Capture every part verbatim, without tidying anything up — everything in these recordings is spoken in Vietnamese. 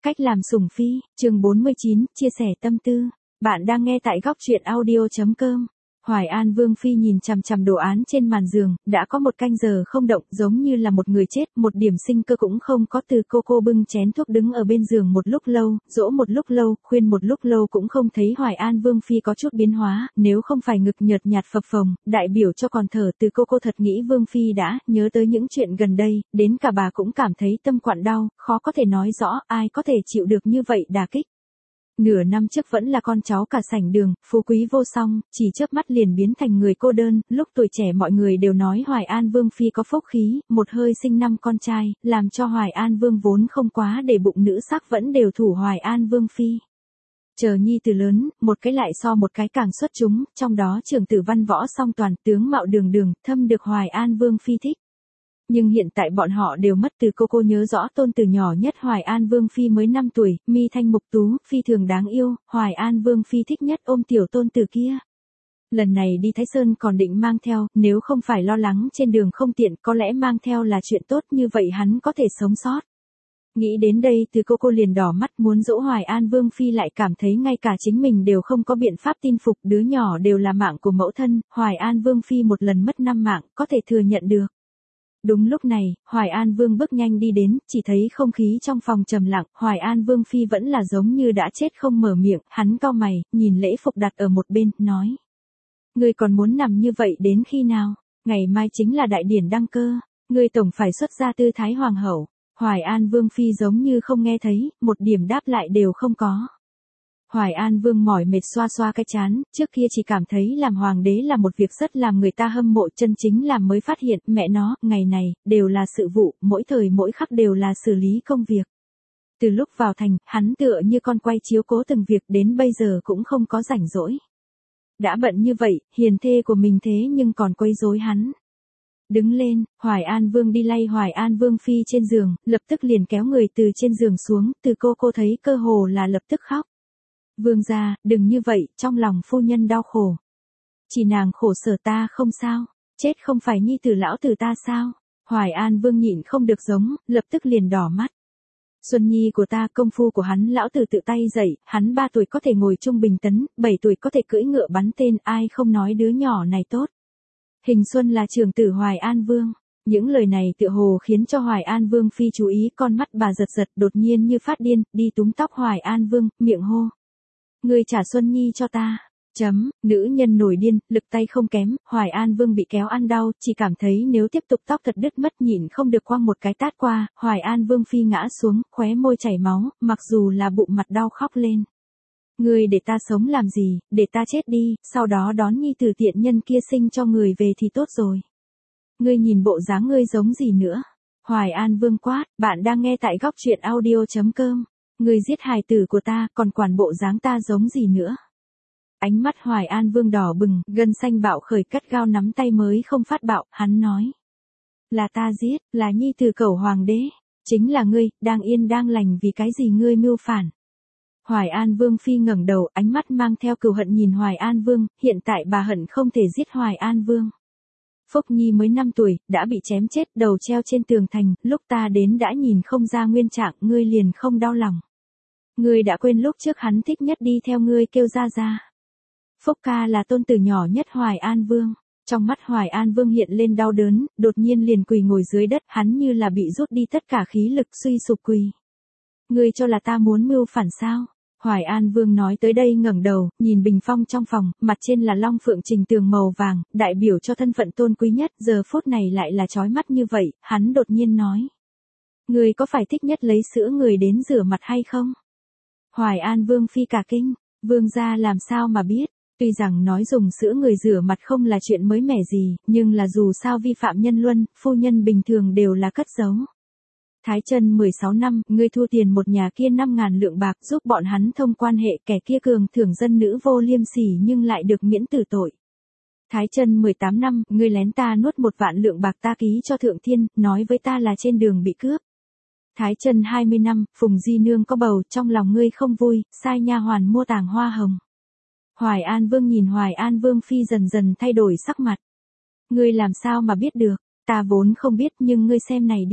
Cách làm sủng phi, chương bốn mươi chín, chia sẻ tâm tư. Bạn đang nghe tại góc truyện audio chấm com. Hoài An Vương Phi nhìn chằm chằm đồ án trên màn giường, đã có một canh giờ không động, giống như là một người chết, một điểm sinh cơ cũng không có. Từ cô cô bưng chén thuốc đứng ở bên giường một lúc lâu, dỗ một lúc lâu, khuyên một lúc lâu cũng không thấy Hoài An Vương Phi có chút biến hóa, nếu không phải ngực nhợt nhạt phập phồng, đại biểu cho còn thở. Từ cô cô thật nghĩ Vương Phi đã nhớ tới những chuyện gần đây, đến cả bà cũng cảm thấy tâm quặn đau, khó có thể nói rõ, ai có thể chịu được như vậy đả kích. Nửa năm trước vẫn là con cháu cả sảnh đường, phú quý vô song, chỉ chớp mắt liền biến thành người cô đơn. Lúc tuổi trẻ mọi người đều nói Hoài An Vương Phi có phúc khí, một hơi sinh năm con trai, làm cho Hoài An Vương vốn không quá để bụng nữ sắc vẫn đều thủ Hoài An Vương Phi. Chờ nhi từ lớn, một cái lại so một cái càng xuất chúng, trong đó trưởng tử văn võ song toàn, tướng mạo đường đường, thâm được Hoài An Vương Phi thích. Nhưng hiện tại bọn họ đều mất. Từ cô cô nhớ rõ tôn tử nhỏ nhất Hoài An Vương Phi mới năm tuổi, mi thanh mục tú, phi thường đáng yêu, Hoài An Vương Phi thích nhất ôm tiểu tôn tử kia. Lần này đi Thái Sơn còn định mang theo, nếu không phải lo lắng trên đường không tiện, có lẽ mang theo là chuyện tốt, như vậy hắn có thể sống sót. Nghĩ đến đây Từ cô cô liền đỏ mắt muốn dỗ Hoài An Vương Phi, lại cảm thấy ngay cả chính mình đều không có biện pháp tin phục, đứa nhỏ đều là mạng của mẫu thân, Hoài An Vương Phi một lần mất năm mạng, có thể thừa nhận được. Đúng lúc này, Hoài An Vương bước nhanh đi đến, chỉ thấy không khí trong phòng trầm lặng, Hoài An Vương Phi vẫn là giống như đã chết không mở miệng, hắn cau mày, nhìn lễ phục đặt ở một bên, nói. Ngươi còn muốn nằm như vậy đến khi nào? Ngày mai chính là đại điển đăng cơ, ngươi tổng phải xuất ra tư thái hoàng hậu. Hoài An Vương Phi giống như không nghe thấy, một điểm đáp lại đều không có. Hoài An Vương mỏi mệt xoa xoa cái chán, trước kia chỉ cảm thấy làm hoàng đế là một việc rất làm người ta hâm mộ, chân chính làm mới phát hiện, mẹ nó, ngày này, đều là sự vụ, mỗi thời mỗi khắc đều là xử lý công việc. Từ lúc vào thành, hắn tựa như con quay chiếu cố từng việc, đến bây giờ cũng không có rảnh rỗi. Đã bận như vậy, hiền thê của mình thế nhưng còn quấy rối hắn. Đứng lên, Hoài An Vương đi lay Hoài An Vương Phi trên giường, lập tức liền kéo người từ trên giường xuống. Từ cô cô thấy cơ hồ là lập tức khóc. Vương gia, đừng như vậy, trong lòng phu nhân đau khổ. Chỉ nàng khổ sở, ta không sao, chết không phải nhi tử lão tử ta sao? Hoài An Vương nhịn không được giống, lập tức liền đỏ mắt. Xuân nhi của ta, công phu của hắn lão tử tự tay dạy, hắn ba tuổi có thể ngồi trung bình tấn, bảy tuổi có thể cưỡi ngựa bắn tên, ai không nói đứa nhỏ này tốt. Hình Xuân là trưởng tử Hoài An Vương. Những lời này tựa hồ khiến cho Hoài An Vương Phi chú ý, con mắt bà giật giật, đột nhiên như phát điên, đi túm tóc Hoài An Vương, miệng hô. Ngươi trả Xuân Nhi cho ta. Chấm, nữ nhân nổi điên, lực tay không kém, Hoài An Vương bị kéo ăn đau, chỉ cảm thấy nếu tiếp tục tóc thật đứt mất, nhịn không được quăng một cái tát qua, Hoài An Vương Phi ngã xuống, khóe môi chảy máu, mặc dù là bụng mặt đau khóc lên. Ngươi để ta sống làm gì, để ta chết đi, sau đó đón nhi tử tiện nhân kia sinh cho người về thì tốt rồi. Ngươi nhìn bộ dáng ngươi giống gì nữa? Hoài An Vương quát, bạn đang nghe tại góc truyện audio chấm com. Ngươi giết hài tử của ta, còn quản bộ dáng ta giống gì nữa? Ánh mắt Hoài An Vương đỏ bừng, gân xanh bạo khởi, cắt gao nắm tay mới không phát bạo, hắn nói. Là ta giết, là nhi tử cẩu hoàng đế, chính là ngươi, đang yên đang lành, vì cái gì ngươi mưu phản? Hoài An Vương Phi ngẩng đầu, ánh mắt mang theo cừu hận nhìn Hoài An Vương, hiện tại bà hận không thể giết Hoài An Vương. Phúc Nhi mới năm tuổi, đã bị chém chết, đầu treo trên tường thành, lúc ta đến đã nhìn không ra nguyên trạng, ngươi liền không đau lòng. Ngươi đã quên lúc trước hắn thích nhất đi theo ngươi kêu ra ra. Phúc ca là tôn tử nhỏ nhất Hoài An Vương. Trong mắt Hoài An Vương hiện lên đau đớn, đột nhiên liền quỳ ngồi dưới đất, hắn như là bị rút đi tất cả khí lực, suy sụp quỳ. Ngươi cho là ta muốn mưu phản sao? Hoài An Vương nói tới đây ngẩng đầu, nhìn bình phong trong phòng, mặt trên là long phượng trình tường màu vàng, đại biểu cho thân phận tôn quý nhất, giờ phút này lại là chói mắt như vậy, hắn đột nhiên nói. Ngươi có phải thích nhất lấy sữa người đến rửa mặt hay không? Hoài An Vương Phi cả kinh, vương gia làm sao mà biết, tuy rằng nói dùng sữa người rửa mặt không là chuyện mới mẻ gì, nhưng là dù sao vi phạm nhân luân, phu nhân bình thường đều là cất giấu. Thái Chân mười sáu năm, ngươi thu tiền một nhà kia năm ngàn lượng bạc giúp bọn hắn thông quan hệ, kẻ kia cường thưởng dân nữ vô liêm sỉ nhưng lại được miễn tử tội. Thái Chân mười tám năm, ngươi lén ta nuốt một vạn lượng bạc ta ký cho thượng thiên, nói với ta là trên đường bị cướp. Thái Chân hai mươi năm, Phùng Di Nương có bầu, trong lòng ngươi không vui, sai nha hoàn mua tàng hoa hồng. Hoài An Vương nhìn Hoài An Vương Phi dần dần thay đổi sắc mặt. Ngươi làm sao mà biết được, ta vốn không biết nhưng ngươi xem này đi.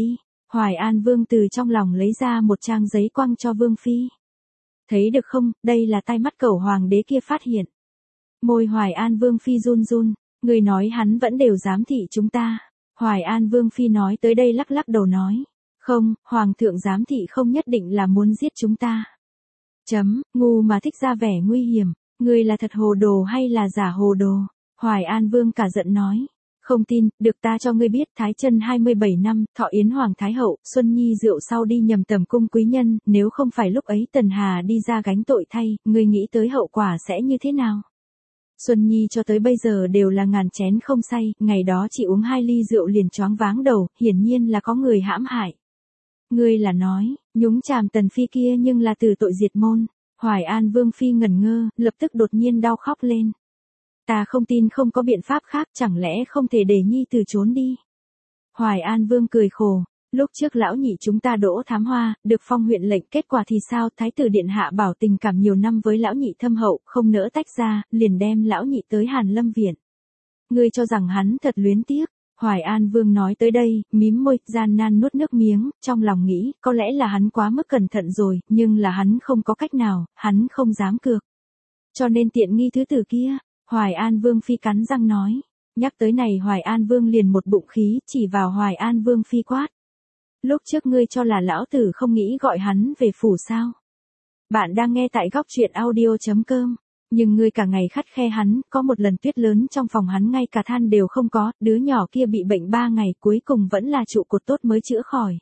Hoài An Vương từ trong lòng lấy ra một trang giấy quăng cho Vương Phi. Thấy được không, đây là tai mắt cẩu hoàng đế kia phát hiện. Môi Hoài An Vương Phi run run, người nói hắn vẫn đều giám thị chúng ta. Hoài An Vương Phi nói tới đây lắc lắc đầu nói. Không, Hoàng thượng giám thị không nhất định là muốn giết chúng ta. Chấm, ngu mà thích ra vẻ nguy hiểm, người là thật hồ đồ hay là giả hồ đồ? Hoài An Vương cả giận nói. Không tin, được ta cho ngươi biết Thái Chân hai mươi bảy năm, thọ yến Hoàng Thái Hậu, Xuân Nhi rượu sau đi nhầm tầm cung quý nhân, nếu không phải lúc ấy Tần Hà đi ra gánh tội thay, ngươi nghĩ tới hậu quả sẽ như thế nào? Xuân Nhi cho tới bây giờ đều là ngàn chén không say, ngày đó chỉ uống hai ly rượu liền choáng váng đầu, hiển nhiên là có người hãm hại. Ngươi là nói, nhúng chàm Tần Phi kia nhưng là từ tội diệt môn. Hoài An Vương Phi ngẩn ngơ, lập tức đột nhiên đau khóc lên. Ta không tin không có biện pháp khác, chẳng lẽ không thể để Nhi từ trốn đi. Hoài An Vương cười khổ, lúc trước lão nhị chúng ta đỗ thám hoa, được phong huyện lệnh, kết quả thì sao? Thái tử điện hạ bảo tình cảm nhiều năm với lão nhị thâm hậu, không nỡ tách ra, liền đem lão nhị tới Hàn Lâm viện. Ngươi cho rằng hắn thật luyến tiếc? Hoài An Vương nói tới đây, mím môi, gian nan nuốt nước miếng, trong lòng nghĩ, có lẽ là hắn quá mức cẩn thận rồi, nhưng là hắn không có cách nào, hắn không dám cược. Cho nên tiện nghi thứ tử kia, Hoài An Vương Phi cắn răng nói. Nhắc tới này Hoài An Vương liền một bụng khí, chỉ vào Hoài An Vương Phi quát. Lúc trước ngươi cho là lão tử không nghĩ gọi hắn về phủ sao? Bạn đang nghe tại góc truyện audio chấm com. Nhưng ngươi cả ngày khắt khe hắn, có một lần tuyết lớn trong phòng hắn ngay cả than đều không có, đứa nhỏ kia bị bệnh ba ngày cuối cùng vẫn là trụ cột tốt mới chữa khỏi.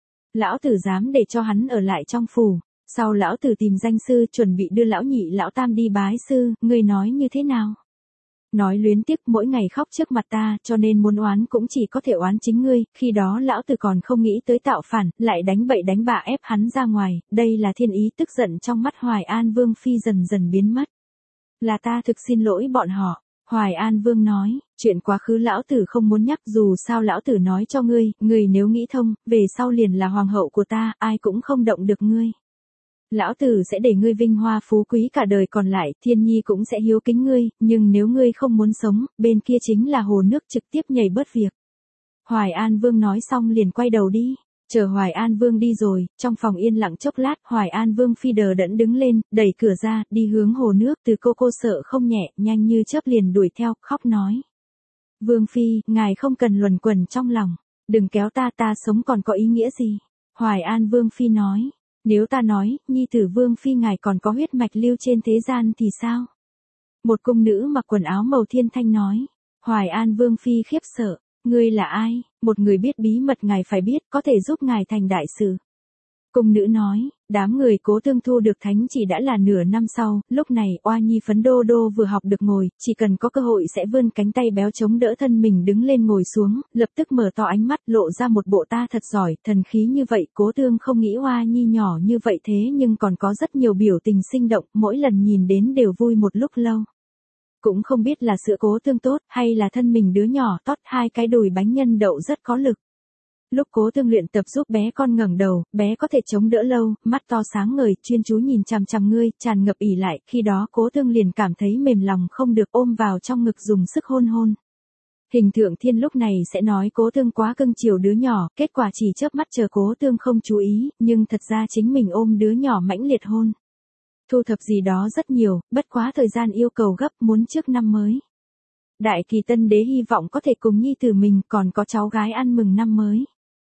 Lão tử dám để cho hắn ở lại trong phủ, sau lão tử tìm danh sư chuẩn bị đưa lão nhị lão tam đi bái sư, ngươi nói như thế nào? Nói luyến tiếc mỗi ngày khóc trước mặt ta, cho nên muốn oán cũng chỉ có thể oán chính ngươi, khi đó lão tử còn không nghĩ tới tạo phản, lại đánh bậy đánh bạ ép hắn ra ngoài, đây là thiên ý. Tức giận trong mắt Hoài An Vương Phi dần dần biến mất. Là ta thực xin lỗi bọn họ, Hoài An Vương nói, chuyện quá khứ lão tử không muốn nhắc, dù sao lão tử nói cho ngươi, ngươi nếu nghĩ thông, về sau liền là hoàng hậu của ta, ai cũng không động được ngươi. Lão tử sẽ để ngươi vinh hoa phú quý cả đời còn lại, thiên nhi cũng sẽ hiếu kính ngươi, nhưng nếu ngươi không muốn sống, bên kia chính là hồ nước trực tiếp nhảy bớt việc. Hoài An Vương nói xong liền quay đầu đi. Chờ Hoài An Vương đi rồi, trong phòng yên lặng chốc lát, Hoài An Vương Phi đờ đẫn đứng lên, đẩy cửa ra, đi hướng hồ nước, từ cô cô sợ không nhẹ, nhanh như chớp liền đuổi theo, khóc nói. Vương Phi, ngài không cần luẩn quẩn trong lòng, đừng kéo ta, ta sống còn có ý nghĩa gì? Hoài An Vương Phi nói, nếu ta nói, nhi tử Vương Phi ngài còn có huyết mạch lưu trên thế gian thì sao? Một cung nữ mặc quần áo màu thiên thanh nói. Hoài An Vương Phi khiếp sợ. Ngươi là ai? Một người biết bí mật ngài phải biết, có thể giúp ngài thành đại sự. Cung nữ nói, đám người Cố Thương thu được thánh chỉ đã là nửa năm sau, lúc này Oa Nhi phấn đô đô vừa học được ngồi, chỉ cần có cơ hội sẽ vươn cánh tay béo chống đỡ thân mình đứng lên ngồi xuống, lập tức mở to ánh mắt lộ ra một bộ ta thật giỏi, thần khí như vậy. Cố Thương không nghĩ Oa Nhi nhỏ như vậy thế nhưng còn có rất nhiều biểu tình sinh động, mỗi lần nhìn đến đều vui một lúc lâu. Cũng không biết là sữa Cố Thương tốt, hay là thân mình đứa nhỏ tót hai cái đùi bánh nhân đậu rất có lực. Lúc Cố Thương luyện tập giúp bé con ngẩng đầu, bé có thể chống đỡ lâu, mắt to sáng ngời, chuyên chú nhìn chằm chằm ngươi, tràn ngập ỉ lại, khi đó Cố Thương liền cảm thấy mềm lòng không được, ôm vào trong ngực dùng sức hôn hôn. Hình Thượng Thiên lúc này sẽ nói Cố Thương quá cưng chiều đứa nhỏ, kết quả chỉ chớp mắt chờ Cố Thương không chú ý, nhưng thật ra chính mình ôm đứa nhỏ mãnh liệt hôn. Thu thập gì đó rất nhiều, bất quá thời gian yêu cầu gấp, muốn trước năm mới. Đại Kỳ Tân Đế hy vọng có thể cùng nhi tử mình, còn có cháu gái ăn mừng năm mới.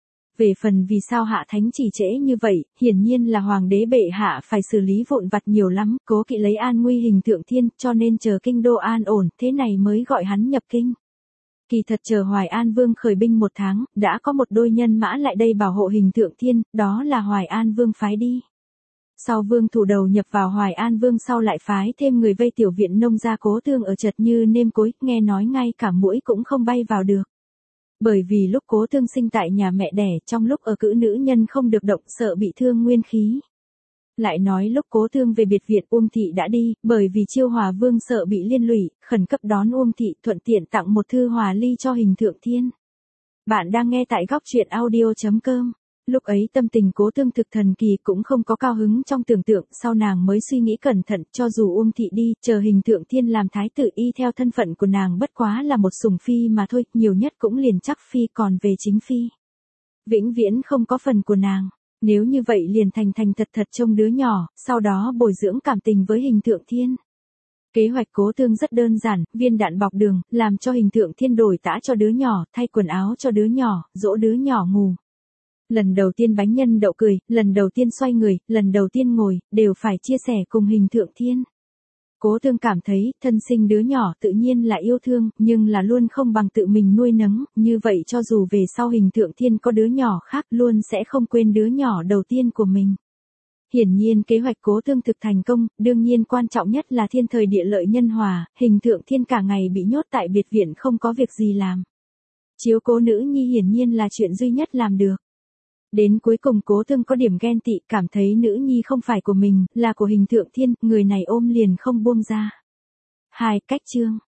Về phần vì sao hạ thánh chỉ trễ như vậy, hiển nhiên là hoàng đế bệ hạ phải xử lý vụn vặt nhiều lắm, cố kỵ lấy an nguy Hình Thượng Thiên, cho nên chờ kinh đô an ổn, thế này mới gọi hắn nhập kinh. Kỳ thật chờ Hoài An Vương khởi binh một tháng, đã có một đôi nhân mã lại đây bảo hộ Hình Thượng Thiên, đó là Hoài An Vương phái đi. Sau Vương thủ đầu nhập vào Hoài An Vương sau lại phái thêm người vây tiểu viện nông gia Cố Thương ở chật như nêm cối, nghe nói ngay cả muỗi cũng không bay vào được. Bởi vì lúc Cố Thương sinh tại nhà mẹ đẻ, trong lúc ở cữ nữ nhân không được động, sợ bị thương nguyên khí. Lại nói lúc Cố Thương về biệt viện, Uông Thị đã đi, bởi vì Chiêu Hòa Vương sợ bị liên lụy, khẩn cấp đón Uông Thị, thuận tiện tặng một thư hòa ly cho Hình Thượng Thiên. Bạn đang nghe tại góc truyện audio chấm com. Lúc ấy tâm tình Cố Thương thực thần kỳ, cũng không có cao hứng trong tưởng tượng, sau nàng mới suy nghĩ cẩn thận, cho dù Uông Thị đi, chờ Hình Thượng Thiên làm thái tử, y theo thân phận của nàng bất quá là một sủng phi mà thôi, nhiều nhất cũng liền chắc phi, còn về chính phi. vĩnh viễn không có phần của nàng. Nếu như vậy liền thành thành thật thật trông đứa nhỏ, sau đó bồi dưỡng cảm tình với Hình Thượng Thiên. Kế hoạch Cố Thương rất đơn giản, viên đạn bọc đường, làm cho Hình Thượng Thiên đổi tã cho đứa nhỏ, thay quần áo cho đứa nhỏ, dỗ đứa nhỏ ngủ. Lần đầu tiên bánh nhân đậu cười, lần đầu tiên xoay người, lần đầu tiên ngồi, đều phải chia sẻ cùng Hình Thượng Thiên. Cố Thương cảm thấy, thân sinh đứa nhỏ tự nhiên là yêu thương, nhưng là luôn không bằng tự mình nuôi nấng, như vậy cho dù về sau Hình Thượng Thiên có đứa nhỏ khác luôn sẽ không quên đứa nhỏ đầu tiên của mình. Hiển nhiên kế hoạch Cố Thương thực thành công, đương nhiên quan trọng nhất là thiên thời địa lợi nhân hòa, Hình Thượng Thiên cả ngày bị nhốt tại biệt viện không có việc gì làm. Chiếu cố nữ nhi hiển nhiên là chuyện duy nhất làm được. Đến cuối cùng Cố Thương có điểm ghen tị, cảm thấy nữ nhi không phải của mình, là của Hình Thượng Thiên, người này ôm liền không buông ra. Hai cách chương.